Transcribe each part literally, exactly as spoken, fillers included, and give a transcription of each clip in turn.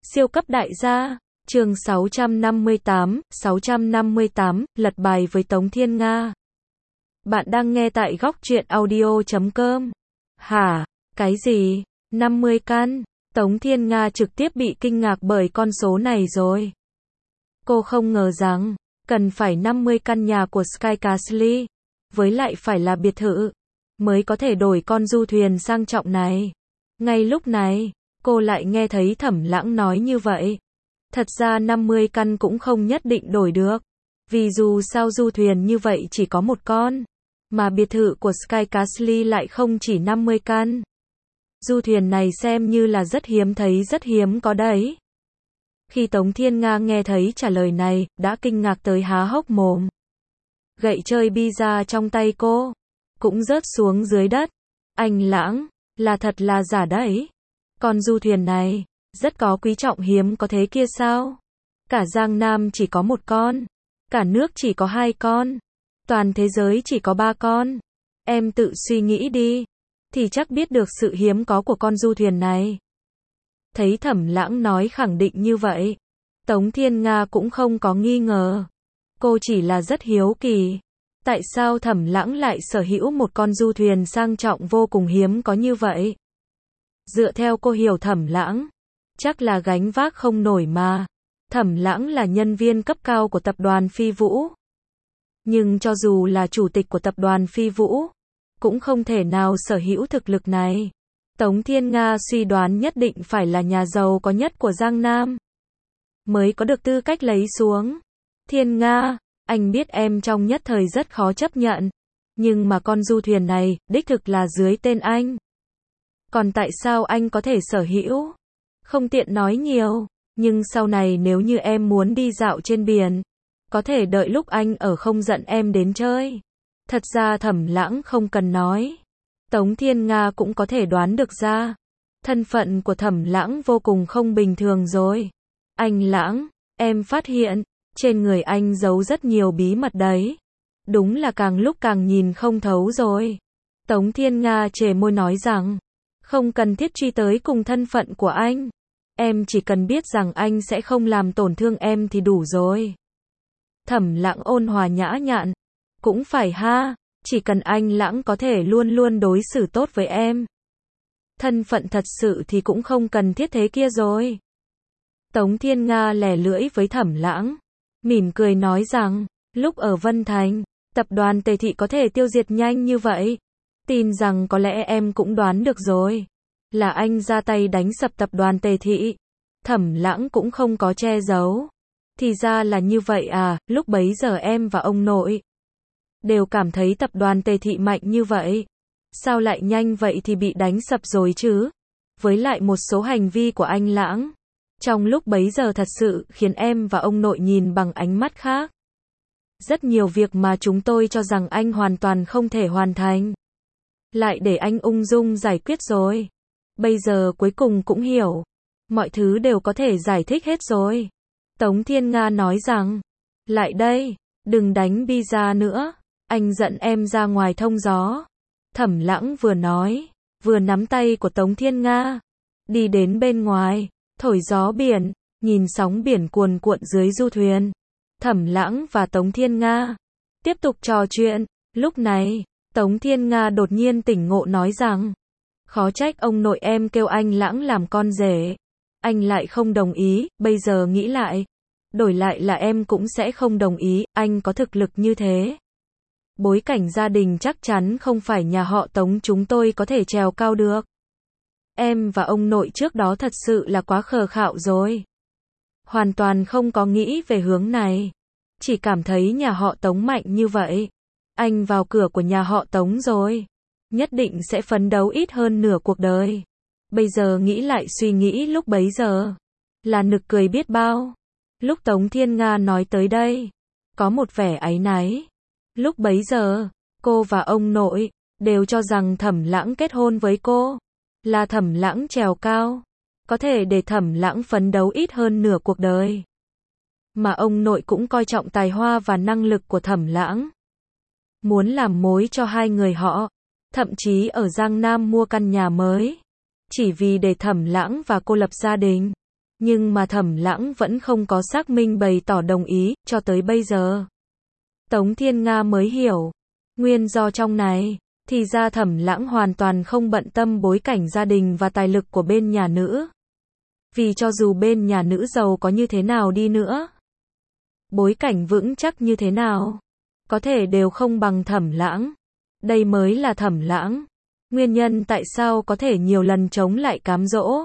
Siêu cấp đại gia, chương sáu trăm năm mươi tám, sáu trăm năm mươi tám, lật bài với Tống Thiên Nga. Bạn đang nghe tại góc truyện audio chấm com. Hả? Cái gì? năm mươi căn? Tống Thiên Nga trực tiếp bị kinh ngạc bởi con số này rồi. Cô không ngờ rằng, cần phải năm mươi căn nhà của Sky Castle, với lại phải là biệt thự, mới có thể đổi con du thuyền sang trọng này. Ngay lúc này, cô lại nghe thấy Thẩm Lãng nói như vậy. Thật ra năm mươi căn cũng không nhất định đổi được. Vì dù sao du thuyền như vậy chỉ có một con, mà biệt thự của Sky Castle lại không chỉ năm mươi căn. Du thuyền này xem như là rất hiếm thấy, rất hiếm có đấy. Khi Tống Thiên Nga nghe thấy trả lời này, đã kinh ngạc tới há hốc mồm. Gậy chơi pizza trong tay cô cũng rớt xuống dưới đất. Anh Lãng, là thật là giả đấy. Con du thuyền này, rất có quý trọng hiếm có thế kia sao? Cả Giang Nam chỉ có một con, cả nước chỉ có hai con, toàn thế giới chỉ có ba con. Em tự suy nghĩ đi, thì chắc biết được sự hiếm có của con du thuyền này. Thấy Thẩm Lãng nói khẳng định như vậy, Tống Thiên Nga cũng không có nghi ngờ. Cô chỉ là rất hiếu kỳ. Tại sao Thẩm Lãng lại sở hữu một con du thuyền sang trọng vô cùng hiếm có như vậy? Dựa theo cô hiểu Thẩm Lãng, chắc là gánh vác không nổi mà. Thẩm Lãng là nhân viên cấp cao của tập đoàn Phi Vũ. Nhưng cho dù là chủ tịch của tập đoàn Phi Vũ, cũng không thể nào sở hữu thực lực này. Tống Thiên Nga suy đoán nhất định phải là nhà giàu có nhất của Giang Nam, mới có được tư cách lấy xuống. Thiên Nga, anh biết em trong nhất thời rất khó chấp nhận. Nhưng mà con du thuyền này, đích thực là dưới tên anh. Còn tại sao anh có thể sở hữu? Không tiện nói nhiều, nhưng sau này nếu như em muốn đi dạo trên biển, có thể đợi lúc anh ở không giận em đến chơi. Thật ra Thẩm Lãng không cần nói, Tống Thiên Nga cũng có thể đoán được ra. Thân phận của Thẩm Lãng vô cùng không bình thường rồi. Anh Lãng, em phát hiện, trên người anh giấu rất nhiều bí mật đấy. Đúng là càng lúc càng nhìn không thấu rồi. Tống Thiên Nga chề môi nói rằng, không cần thiết truy tới cùng thân phận của anh. Em chỉ cần biết rằng anh sẽ không làm tổn thương em thì đủ rồi. Thẩm Lãng ôn hòa nhã nhặn, cũng phải ha, chỉ cần anh Lãng có thể luôn luôn đối xử tốt với em. Thân phận thật sự thì cũng không cần thiết thế kia rồi. Tống Thiên Nga lẻ lưỡi với Thẩm Lãng, mỉm cười nói rằng, lúc ở Vân Thành, tập đoàn Tề Thị có thể tiêu diệt nhanh như vậy. Tin rằng có lẽ em cũng đoán được rồi. Là anh ra tay đánh sập tập đoàn Tề Thị. Thẩm Lãng cũng không có che giấu. Thì ra là như vậy à, lúc bấy giờ em và ông nội đều cảm thấy tập đoàn Tề Thị mạnh như vậy. Sao lại nhanh vậy thì bị đánh sập rồi chứ? Với lại một số hành vi của anh Lãng, trong lúc bấy giờ thật sự khiến em và ông nội nhìn bằng ánh mắt khác. Rất nhiều việc mà chúng tôi cho rằng anh hoàn toàn không thể hoàn thành, lại để anh ung dung giải quyết rồi. Bây giờ cuối cùng cũng hiểu. Mọi thứ đều có thể giải thích hết rồi. Tống Thiên Nga nói rằng, lại đây, đừng đánh pizza nữa. Anh dẫn em ra ngoài thông gió. Thẩm Lãng vừa nói, vừa nắm tay của Tống Thiên Nga. Đi đến bên ngoài, thổi gió biển, nhìn sóng biển cuồn cuộn dưới du thuyền. Thẩm Lãng và Tống Thiên Nga tiếp tục trò chuyện. Lúc này, Tống Thiên Nga đột nhiên tỉnh ngộ nói rằng, khó trách ông nội em kêu anh Lãng làm con rể. Anh lại không đồng ý, bây giờ nghĩ lại, đổi lại là em cũng sẽ không đồng ý, anh có thực lực như thế. Bối cảnh gia đình chắc chắn không phải nhà họ Tống chúng tôi có thể trèo cao được. Em và ông nội trước đó thật sự là quá khờ khạo rồi. Hoàn toàn không có nghĩ về hướng này. Chỉ cảm thấy nhà họ Tống mạnh như vậy. Anh vào cửa của nhà họ Tống rồi, nhất định sẽ phấn đấu ít hơn nửa cuộc đời. Bây giờ nghĩ lại suy nghĩ lúc bấy giờ, là nực cười biết bao. Lúc Tống Thiên Nga nói tới đây, có một vẻ áy náy. Lúc bấy giờ, cô và ông nội đều cho rằng Thẩm Lãng kết hôn với cô là Thẩm Lãng trèo cao, có thể để Thẩm Lãng phấn đấu ít hơn nửa cuộc đời. Mà ông nội cũng coi trọng tài hoa và năng lực của Thẩm Lãng, muốn làm mối cho hai người họ, thậm chí ở Giang Nam mua căn nhà mới, chỉ vì để Thẩm Lãng và cô lập gia đình. Nhưng mà Thẩm Lãng vẫn không có xác minh bày tỏ đồng ý, cho tới bây giờ. Tống Thiên Nga mới hiểu. Nguyên do trong này, thì ra Thẩm Lãng hoàn toàn không bận tâm bối cảnh gia đình và tài lực của bên nhà nữ. Vì cho dù bên nhà nữ giàu có như thế nào đi nữa, bối cảnh vững chắc như thế nào, có thể đều không bằng Thẩm Lãng. Đây mới là Thẩm Lãng. Nguyên nhân tại sao có thể nhiều lần chống lại cám dỗ.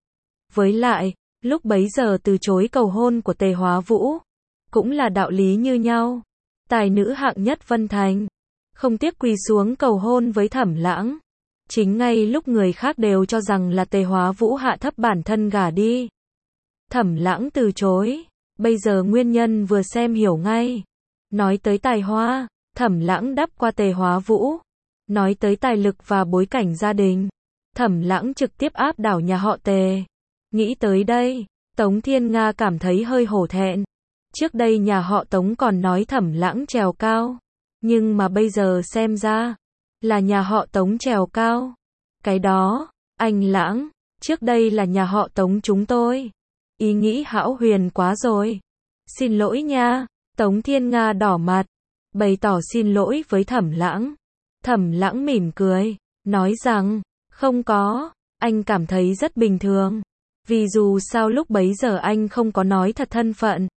Với lại, lúc bấy giờ từ chối cầu hôn của Tề Hóa Vũ, cũng là đạo lý như nhau. Tài nữ hạng nhất Vân Thành, không tiếc quỳ xuống cầu hôn với Thẩm Lãng. Chính ngay lúc người khác đều cho rằng là Tề Hóa Vũ hạ thấp bản thân gả đi, Thẩm Lãng từ chối. Bây giờ nguyên nhân vừa xem hiểu ngay. Nói tới tài hoa, Thẩm Lãng đáp qua Tề Hóa Vũ. Nói tới tài lực và bối cảnh gia đình, Thẩm Lãng trực tiếp áp đảo nhà họ Tề. Nghĩ tới đây, Tống Thiên Nga cảm thấy hơi hổ thẹn. Trước đây nhà họ Tống còn nói Thẩm Lãng trèo cao, nhưng mà bây giờ xem ra, là nhà họ Tống trèo cao. Cái đó, anh Lãng, trước đây là nhà họ Tống chúng tôi. Ý nghĩ hão huyền quá rồi. Xin lỗi nha. Tống Thiên Nga đỏ mặt, bày tỏ xin lỗi với Thẩm Lãng. Thẩm Lãng mỉm cười, nói rằng, không có, anh cảm thấy rất bình thường. Vì dù sao lúc bấy giờ anh không có nói thật thân phận.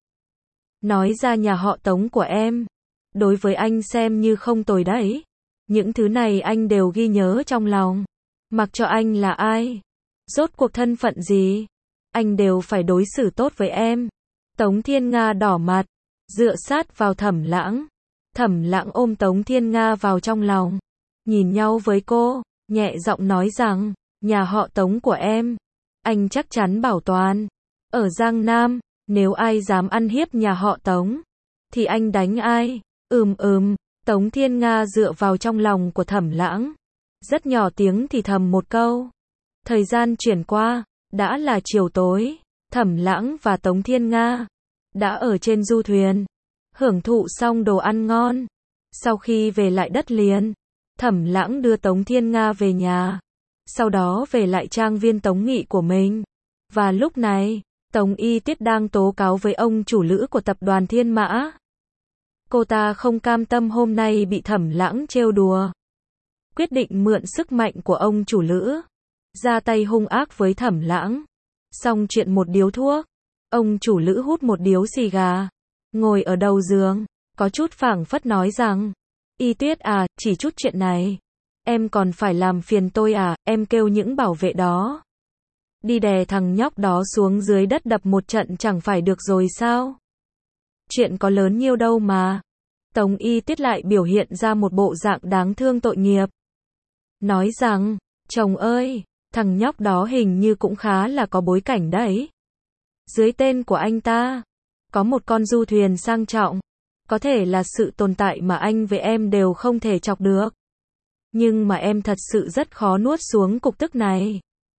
Nói ra nhà họ Tống của em, đối với anh xem như không tồi đấy. Những thứ này anh đều ghi nhớ trong lòng. Mặc cho anh là ai, rốt cuộc thân phận gì, anh đều phải đối xử tốt với em. Tống Thiên Nga đỏ mặt, dựa sát vào Thẩm Lãng. Thẩm Lãng ôm Tống Thiên Nga vào trong lòng, nhìn nhau với cô, nhẹ giọng nói rằng, nhà họ Tống của em, anh chắc chắn bảo toàn. Ở Giang Nam, nếu ai dám ăn hiếp nhà họ Tống, thì anh đánh ai. Ừm ừm, Tống Thiên Nga dựa vào trong lòng của Thẩm Lãng, rất nhỏ tiếng thì thầm một câu. Thời gian chuyển qua, đã là chiều tối. Thẩm Lãng và Tống Thiên Nga đã ở trên du thuyền, hưởng thụ xong đồ ăn ngon. Sau khi về lại đất liền, Thẩm Lãng đưa Tống Thiên Nga về nhà, sau đó về lại trang viên Tống Nghị của mình. Và lúc này, Tống Y Tiết đang tố cáo với ông chủ lữ của tập đoàn Thiên Mã. Cô ta không cam tâm hôm nay bị Thẩm Lãng trêu đùa, quyết định mượn sức mạnh của ông chủ lữ, ra tay hung ác với Thẩm Lãng. Xong chuyện một điếu thuốc, ông chủ lữ hút một điếu xì gà, ngồi ở đầu giường, có chút phảng phất nói rằng, Y Tuyết à, chỉ chút chuyện này, em còn phải làm phiền tôi à, em kêu những bảo vệ đó đi đè thằng nhóc đó xuống dưới đất đập một trận chẳng phải được rồi sao? Chuyện có lớn nhiêu đâu mà. Tống Y Tiết lại biểu hiện ra một bộ dạng đáng thương tội nghiệp. Nói rằng, chồng ơi, thằng nhóc đó hình như cũng khá là có bối cảnh đấy. Dưới tên của anh ta, có một con du thuyền sang trọng. Có thể là sự tồn tại mà anh với em đều không thể chọc được. Nhưng mà em thật sự rất khó nuốt xuống cục tức này.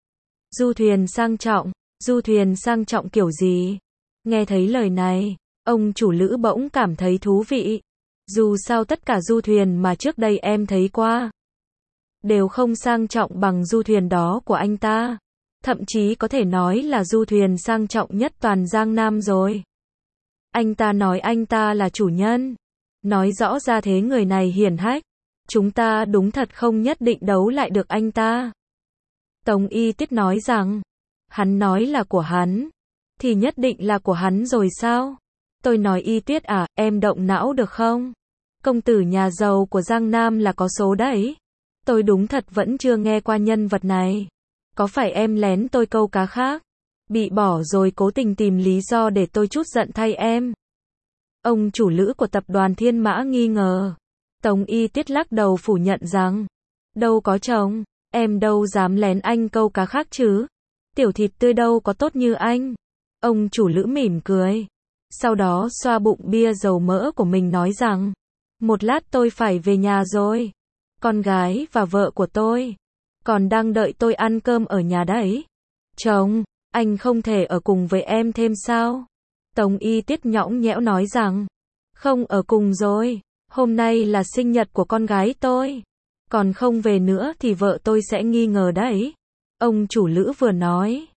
Du thuyền sang trọng, du thuyền sang trọng kiểu gì? Nghe thấy lời này, ông chủ lữ bỗng cảm thấy thú vị. Dù sao tất cả du thuyền mà trước đây em thấy qua, đều không sang trọng bằng du thuyền đó của anh ta. Thậm chí có thể nói là du thuyền sang trọng nhất toàn Giang Nam rồi. Anh ta nói anh ta là chủ nhân. Nói rõ ra thế người này hiển hách. Chúng ta đúng thật không nhất định đấu lại được anh ta. Tống Y Tiết nói rằng, hắn nói là của hắn, thì nhất định là của hắn rồi sao? Tôi nói Y Tuyết à, em động não được không? Công tử nhà giàu của Giang Nam là có số đấy. Tôi đúng thật vẫn chưa nghe qua nhân vật này. Có phải em lén tôi câu cá khác? Bị bỏ rồi cố tình tìm lý do để tôi chút giận thay em. Ông chủ lữ của tập đoàn Thiên Mã nghi ngờ. Tống Y Tiết lắc đầu phủ nhận rằng, đâu có chồng, em đâu dám lén anh câu cá khác chứ. Tiểu thịt tươi đâu có tốt như anh. Ông chủ lữ mỉm cười. Sau đó xoa bụng bia dầu mỡ của mình nói rằng, một lát tôi phải về nhà rồi. Con gái và vợ của tôi còn đang đợi tôi ăn cơm ở nhà đấy. Chồng, anh không thể ở cùng với em thêm sao? Tống Y Tiết nhõng nhẽo nói rằng, không ở cùng rồi. Hôm nay là sinh nhật của con gái tôi. Còn không về nữa thì vợ tôi sẽ nghi ngờ đấy. Ông chủ lữ vừa nói,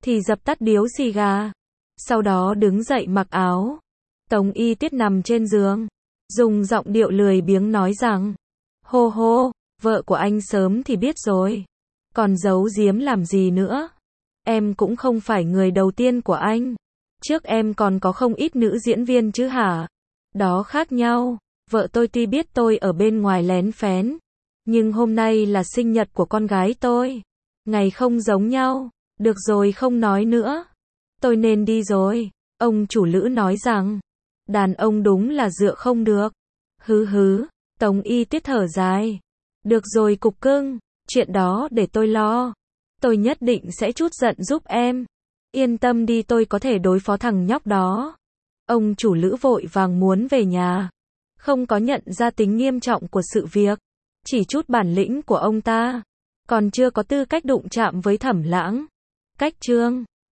thì dập tắt điếu xì gà. Sau đó đứng dậy mặc áo. Tống Y Tiết nằm trên giường, dùng giọng điệu lười biếng nói rằng, hô hô, vợ của anh sớm thì biết rồi. Còn giấu giếm làm gì nữa? Em cũng không phải người đầu tiên của anh. Trước em còn có không ít nữ diễn viên chứ hả? Đó khác nhau. Vợ tôi tuy biết tôi ở bên ngoài lén phén, nhưng hôm nay là sinh nhật của con gái tôi. Ngày không giống nhau. Được rồi, không nói nữa. Tôi nên đi rồi. Ông chủ Lữ nói rằng, đàn ông đúng là dựa không được. Hứ hứ. Tống Y Tiết thở dài. Được rồi cục cưng, chuyện đó để tôi lo. Tôi nhất định sẽ trút giận giúp em. Yên tâm đi, tôi có thể đối phó thằng nhóc đó. Ông chủ Lữ vội vàng muốn về nhà, không có nhận ra tính nghiêm trọng của sự việc. Chỉ chút bản lĩnh của ông ta, còn chưa có tư cách đụng chạm với Thẩm Lãng. Cách chương